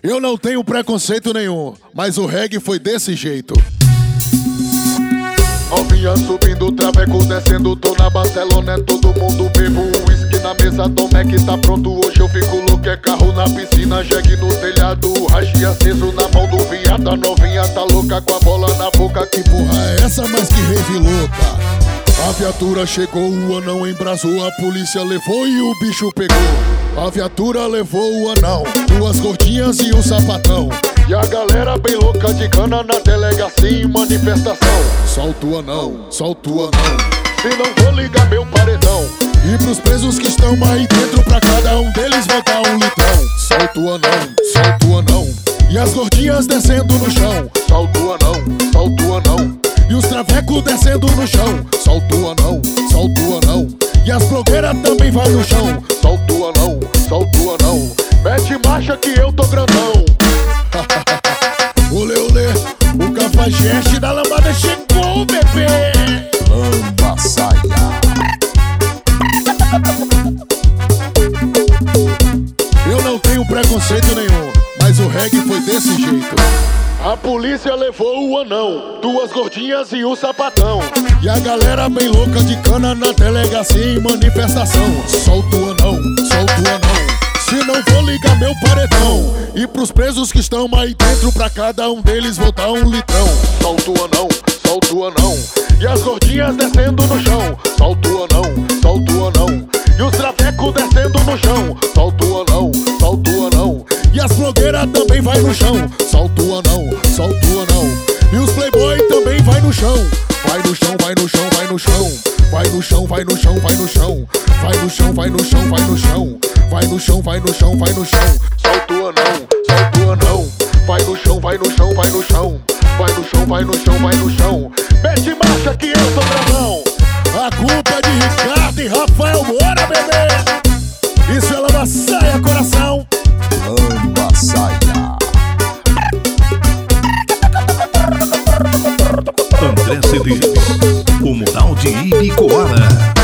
Eu não tenho preconceito nenhum, mas o reggae foi desse jeito. Novinha subindo o traveco, descendo, tô na Barcelona, é todo mundo bebo whisky na mesa, Tomec tá pronto, hoje eu fico louco, é carro na piscina, jegue no telhado, rachi aceso na mão do viado, a novinha tá louca com a bola na boca. Que porra é essa, mais que rave louca? A viatura chegou, o anão embrasou, a polícia levou e o bicho pegou. A viatura levou o anão, duas gordinhas e um sapatão. E a galera bem louca de cana na delegacia em manifestação. Solta o anão, solta o anão, se não vou ligar meu paredão. E pros presos que estão aí dentro, pra cada um deles voltar um litrão. Solta o anão, solta o anão, e as gordinhas descendo no chão. Solta o anão, solta o anão, e os travecos descendo no chão. Solta o anão, solta o anão, e as blogueiras também vai no chão. Solta o anão, solta o anão, mete marcha que eu tô grandão. Olê, olê, o cafajeste da lambada chegou, bebê. Lamba saia. Eu não tenho preconceito nenhum, mas o reggae foi desse jeito. A polícia levou o anão, duas gordinhas e um sapatão. E a galera bem louca de cana na delegacia em manifestação. Solta o anão, solta o anão, se não vou ligar meu paredão. E pros presos que estão aí dentro, pra cada um deles voltar um litrão. Solta o anão, solta o anão, e as gordinhas descendo no chão. Solta o anão, solta o anão, e os travecos descendo no chão. Solta o anão, solta o anão, e as blogueiras também vai no chão. Solta o anão, solta o anão, e os playboy também vai no chão. Vai no chão, vai no chão, vai no chão, vai no chão, vai no chão, vai no chão, vai no chão, vai no chão, vai no chão, vai no chão, vai no chão, vai no chão. Solta o anão, solta o anão, vai no chão, vai no chão, vai no chão, vai no chão, vai no chão, vai no chão. Mete marcha que eu sou bravão. A culpa é de Ricardo e Rafael Moura, bebê. Isso é lamba saia, coração. Lamba saia. André Cedeiros, o Mural de Ibicoara.